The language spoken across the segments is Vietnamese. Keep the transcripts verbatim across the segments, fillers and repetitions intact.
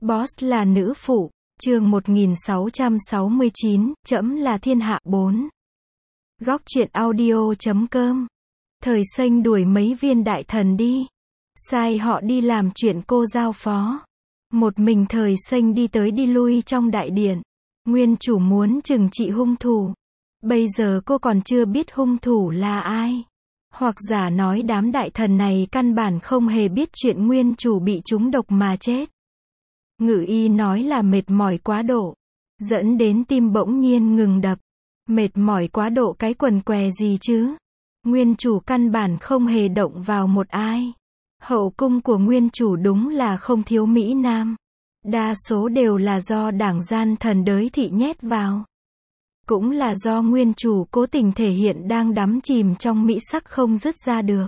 Boss là nữ phụ, chương một nghìn sáu trăm sáu mươi chín, trẫm là thiên hạ bốn. Góc truyện audio chấm com. Thời Xanh đuổi mấy viên đại thần đi. Sai họ đi làm chuyện cô giao phó. Một mình Thời Xanh đi tới đi lui trong đại điện. Nguyên chủ muốn trừng trị hung thủ. Bây giờ cô còn chưa biết hung thủ là ai. Hoặc giả nói đám đại thần này căn bản không hề biết chuyện nguyên chủ bị trúng độc mà chết. Ngự y nói là mệt mỏi quá độ, dẫn đến tim bỗng nhiên ngừng đập. Mệt mỏi quá độ cái quần què gì chứ? Nguyên chủ căn bản không hề động vào một ai. Hậu cung của nguyên chủ đúng là không thiếu mỹ nam. Đa số đều là do đảng gian thần đới thị nhét vào. Cũng là do nguyên chủ cố tình thể hiện đang đắm chìm trong mỹ sắc không dứt ra được.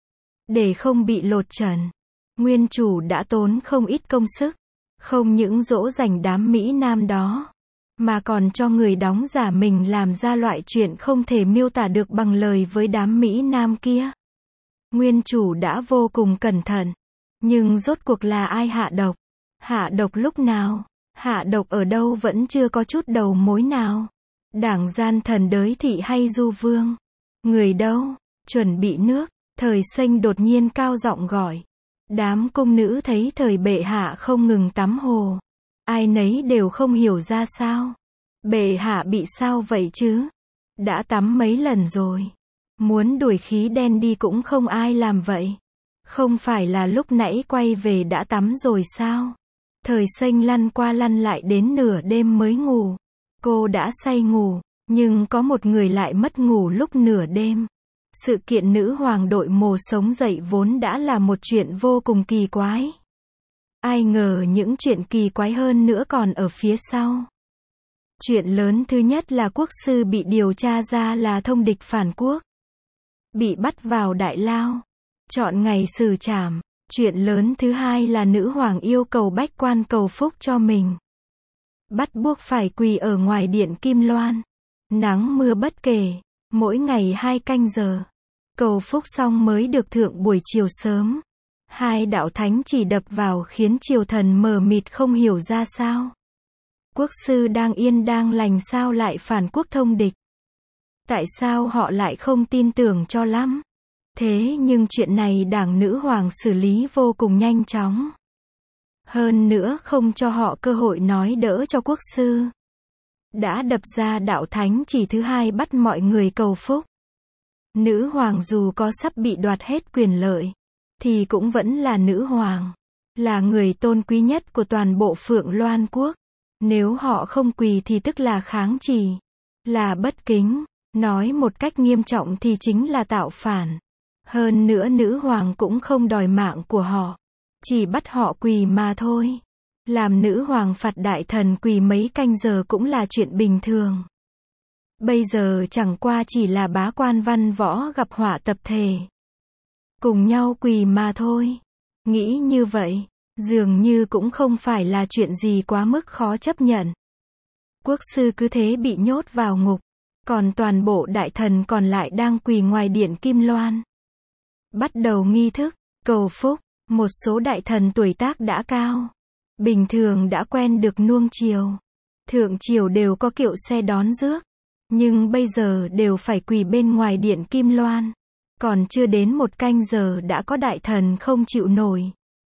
Để không bị lột trần, nguyên chủ đã tốn không ít công sức. Không những dỗ dành đám mỹ nam đó, mà còn cho người đóng giả mình làm ra loại chuyện không thể miêu tả được bằng lời với đám mỹ nam kia. Nguyên chủ đã vô cùng cẩn thận. Nhưng rốt cuộc là ai hạ độc? Hạ độc lúc nào? Hạ độc ở đâu vẫn chưa có chút đầu mối nào. Đảng gian thần đới thị hay du vương? Người đâu? Chuẩn bị nước. Thời Xanh đột nhiên cao giọng gọi. Đám cung nữ thấy Thời bệ hạ không ngừng tắm hồ. Ai nấy đều không hiểu ra sao. Bệ hạ bị sao vậy chứ? Đã tắm mấy lần rồi. Muốn đuổi khí đen đi cũng không ai làm vậy. Không phải là lúc nãy quay về đã tắm rồi sao? Thời Xanh lăn qua lăn lại đến nửa đêm mới ngủ. Cô đã say ngủ, nhưng có một người lại mất ngủ lúc nửa đêm. Sự kiện nữ hoàng đội mồ sống dậy vốn đã là một chuyện vô cùng kỳ quái. Ai ngờ những chuyện kỳ quái hơn nữa còn ở phía sau. Chuyện lớn thứ nhất là quốc sư bị điều tra ra là thông địch phản quốc. Bị bắt vào đại lao. Chọn ngày xử trảm. Chuyện lớn thứ hai là nữ hoàng yêu cầu bách quan cầu phúc cho mình. Bắt buộc phải quỳ ở ngoài điện Kim Loan. Nắng mưa bất kể. Mỗi ngày hai canh giờ. Cầu phúc xong mới được thượng buổi chiều sớm. Hai đạo thánh chỉ đập vào khiến triều thần mờ mịt không hiểu ra sao. Quốc sư đang yên đang lành sao lại phản quốc thông địch? Tại sao họ lại không tin tưởng cho lắm? Thế nhưng chuyện này đảng nữ hoàng xử lý vô cùng nhanh chóng. Hơn nữa không cho họ cơ hội nói đỡ cho quốc sư. Đã đập ra đạo thánh chỉ thứ hai bắt mọi người cầu phúc. Nữ hoàng dù có sắp bị đoạt hết quyền lợi, thì cũng vẫn là nữ hoàng. Là người tôn quý nhất của toàn bộ Phượng Loan quốc. Nếu họ không quỳ thì tức là kháng chỉ. Là bất kính. Nói một cách nghiêm trọng thì chính là tạo phản. Hơn nữa nữ hoàng cũng không đòi mạng của họ. Chỉ bắt họ quỳ mà thôi. Làm nữ hoàng phạt đại thần quỳ mấy canh giờ cũng là chuyện bình thường. Bây giờ chẳng qua chỉ là bá quan văn võ gặp họa tập thể. Cùng nhau quỳ mà thôi. Nghĩ như vậy, dường như cũng không phải là chuyện gì quá mức khó chấp nhận. Quốc sư cứ thế bị nhốt vào ngục. Còn toàn bộ đại thần còn lại đang quỳ ngoài điện Kim Loan. Bắt đầu nghi thức, cầu phúc. Một số đại thần tuổi tác đã cao. Bình thường đã quen được nuông chiều. Thượng triều đều có kiệu xe đón rước. Nhưng bây giờ đều phải quỳ bên ngoài điện Kim Loan. Còn chưa đến một canh giờ đã có đại thần không chịu nổi.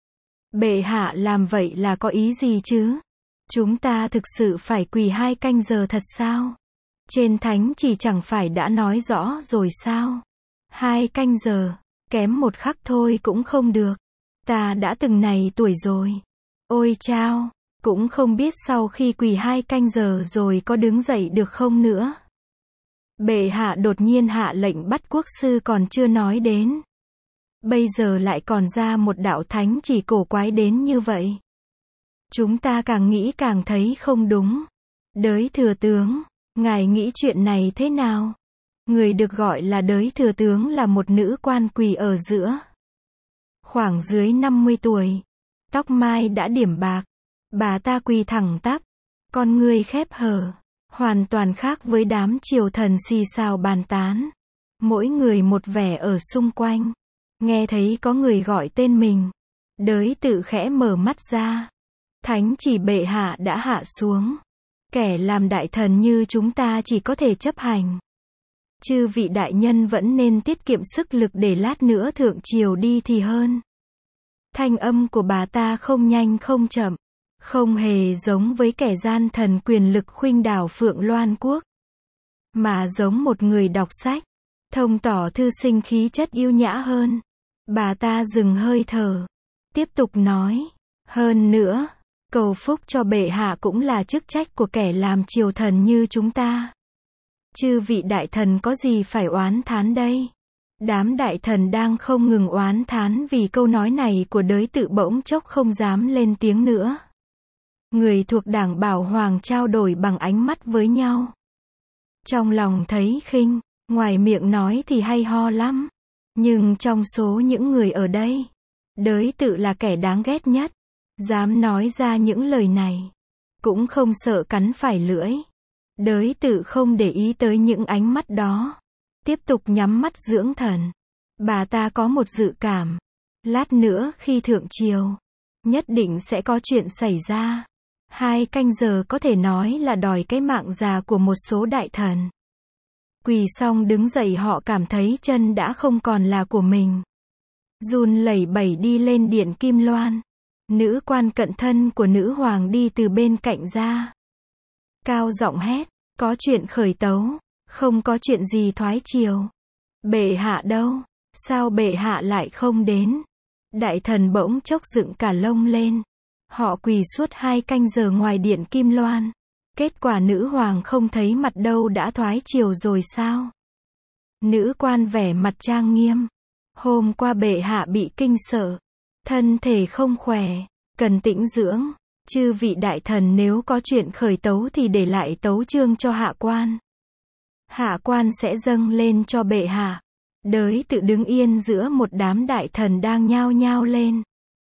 Bệ hạ làm vậy là có ý gì chứ? Chúng ta thực sự phải quỳ hai canh giờ thật sao? Trên thánh chỉ chẳng phải đã nói rõ rồi sao? Hai canh giờ, kém một khắc thôi cũng không được. Ta đã từng này tuổi rồi. Ôi chao, cũng không biết sau khi quỳ hai canh giờ rồi có đứng dậy được không nữa. Bệ hạ đột nhiên hạ lệnh bắt quốc sư còn chưa nói đến. Bây giờ lại còn ra một đạo thánh chỉ cổ quái đến như vậy. Chúng ta càng nghĩ càng thấy không đúng. Đới thừa tướng, ngài nghĩ chuyện này thế nào? Người được gọi là đới thừa tướng là một nữ quan quỳ ở giữa. Khoảng dưới năm mươi tuổi. Tóc mai đã điểm bạc. Bà ta quỳ thẳng tắp. Con ngươi khép hờ. Hoàn toàn khác với đám triều thần xì xào bàn tán. Mỗi người một vẻ ở xung quanh. Nghe thấy có người gọi tên mình. Đới tự khẽ mở mắt ra. Thánh chỉ bệ hạ đã hạ xuống. Kẻ làm đại thần như chúng ta chỉ có thể chấp hành. Chư vị đại nhân vẫn nên tiết kiệm sức lực để lát nữa thượng triều đi thì hơn. Thanh âm của bà ta không nhanh không chậm, không hề giống với kẻ gian thần quyền lực khuynh đảo Phượng Loan Quốc, mà giống một người đọc sách, thông tỏ thư sinh khí chất yêu nhã hơn. Bà ta dừng hơi thở, tiếp tục nói, hơn nữa, cầu phúc cho bệ hạ cũng là chức trách của kẻ làm triều thần như chúng ta. Chư vị đại thần có gì phải oán thán đây? Đám đại thần đang không ngừng oán thán vì câu nói này của đới tự bỗng chốc không dám lên tiếng nữa. Người thuộc đảng Bảo Hoàng trao đổi bằng ánh mắt với nhau. Trong lòng thấy khinh, ngoài miệng nói thì hay ho lắm. Nhưng trong số những người ở đây, đới tự là kẻ đáng ghét nhất. Dám nói ra những lời này, cũng không sợ cắn phải lưỡi. Đới tự không để ý tới những ánh mắt đó, tiếp tục nhắm mắt dưỡng thần. Bà ta có một dự cảm, lát nữa khi thượng triều, nhất định sẽ có chuyện xảy ra. Hai canh giờ có thể nói là đòi cái mạng già của một số đại thần. Quỳ xong đứng dậy họ cảm thấy chân đã không còn là của mình. Run lẩy bẩy đi lên điện Kim Loan. Nữ quan cận thân của nữ hoàng đi từ bên cạnh ra. Cao giọng hét, có chuyện khởi tấu, không có chuyện gì thoái triều. Bệ hạ đâu? Sao bệ hạ lại không đến? Đại thần bỗng chốc dựng cả lông lên. Họ quỳ suốt hai canh giờ ngoài điện Kim Loan. Kết quả nữ hoàng không thấy mặt đâu đã thoái triều rồi sao? Nữ quan vẻ mặt trang nghiêm. Hôm qua bệ hạ bị kinh sợ. Thân thể không khỏe, cần tĩnh dưỡng. Chư vị đại thần nếu có chuyện khởi tấu thì để lại tấu chương cho hạ quan. Hạ quan sẽ dâng lên cho bệ hạ. Đới tự đứng yên giữa một đám đại thần đang nhao nhao lên.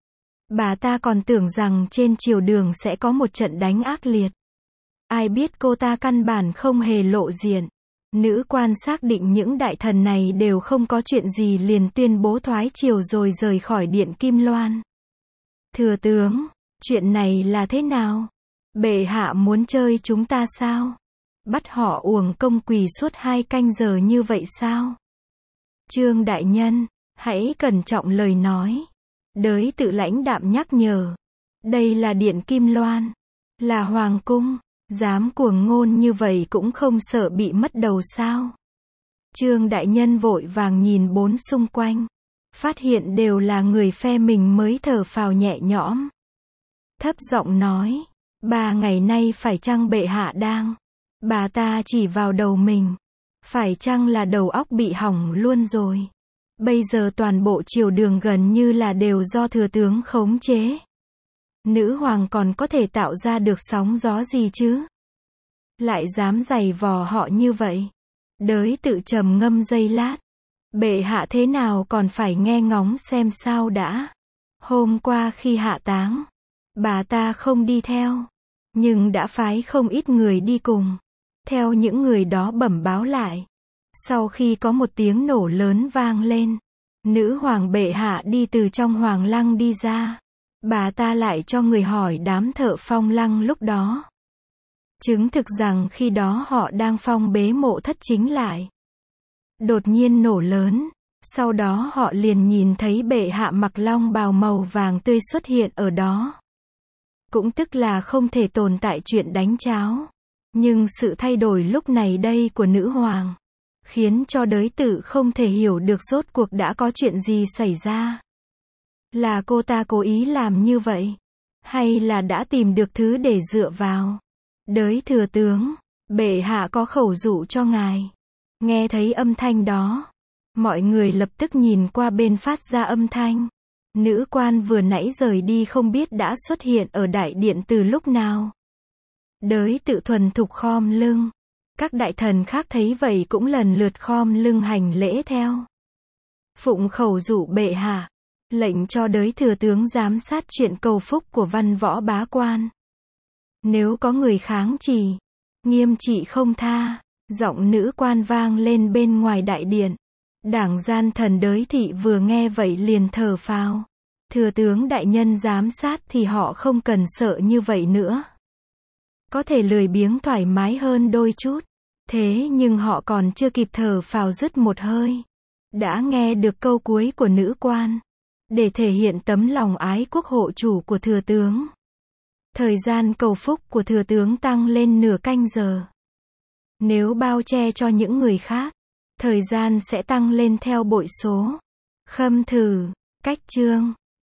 Bà ta còn tưởng rằng trên triều đường sẽ có một trận đánh ác liệt. Ai biết cô ta căn bản không hề lộ diện. Nữ quan xác định những đại thần này đều không có chuyện gì liền tuyên bố thoái triều rồi rời khỏi điện Kim Loan. Thừa tướng, chuyện này là thế nào? Bệ hạ muốn chơi chúng ta sao? Bắt họ uổng công quỳ suốt hai canh giờ như vậy sao? Trương đại nhân, hãy cẩn trọng lời nói. Đới tự lãnh đạm nhắc nhở. Đây là điện Kim Loan, là hoàng cung. Dám cuồng ngôn như vậy cũng không sợ bị mất đầu sao? Trương đại nhân vội vàng nhìn bốn xung quanh, phát hiện đều là người phe mình mới thở phào nhẹ nhõm. Thấp giọng nói, ba ngày nay phải chăng bệ hạ đang? Bà ta chỉ vào đầu mình. Phải chăng là đầu óc bị hỏng luôn rồi? Bây giờ toàn bộ triều đường gần như là đều do thừa tướng khống chế. Nữ hoàng còn có thể tạo ra được sóng gió gì chứ? Lại dám giày vò họ như vậy. Đới tự trầm ngâm giây lát. Bệ hạ thế nào còn phải nghe ngóng xem sao đã. Hôm qua khi hạ táng, bà ta không đi theo, nhưng đã phái không ít người đi cùng. Theo những người đó bẩm báo lại, sau khi có một tiếng nổ lớn vang lên, nữ hoàng bệ hạ đi từ trong hoàng lăng đi ra. Bà ta lại cho người hỏi đám thợ phong lăng lúc đó. Chứng thực rằng khi đó họ đang phong bế mộ thất chính lại. Đột nhiên nổ lớn, sau đó họ liền nhìn thấy bệ hạ mặc long bào màu vàng tươi xuất hiện ở đó. Cũng tức là không thể tồn tại chuyện đánh cháo. Nhưng sự thay đổi lúc này đây của nữ hoàng, khiến cho đới tự không thể hiểu được rốt cuộc đã có chuyện gì xảy ra. Là cô ta cố ý làm như vậy? Hay là đã tìm được thứ để dựa vào? Đới thừa tướng, bệ hạ có khẩu dụ cho ngài. Nghe thấy âm thanh đó, mọi người lập tức nhìn qua bên phát ra âm thanh. Nữ quan vừa nãy rời đi không biết đã xuất hiện ở đại điện từ lúc nào. Đới tự thuần thục khom lưng. Các đại thần khác thấy vậy cũng lần lượt khom lưng hành lễ theo. Phụng khẩu dụ bệ hạ, lệnh cho đới thừa tướng giám sát chuyện cầu phúc của văn võ bá quan. Nếu có người kháng chỉ, nghiêm trị không tha. Giọng nữ quan vang lên bên ngoài đại điện. Đảng gian thần đới thị vừa nghe vậy liền thở phào. Thừa tướng đại nhân giám sát thì họ không cần sợ như vậy nữa. Có thể lười biếng thoải mái hơn đôi chút. Thế nhưng họ còn chưa kịp thở phào dứt một hơi, đã nghe được câu cuối của nữ quan. Để thể hiện tấm lòng ái quốc hộ chủ của thừa tướng, thời gian cầu phúc của thừa tướng tăng lên nửa canh giờ. Nếu bao che cho những người khác, thời gian sẽ tăng lên theo bội số. Khâm thử, cách chương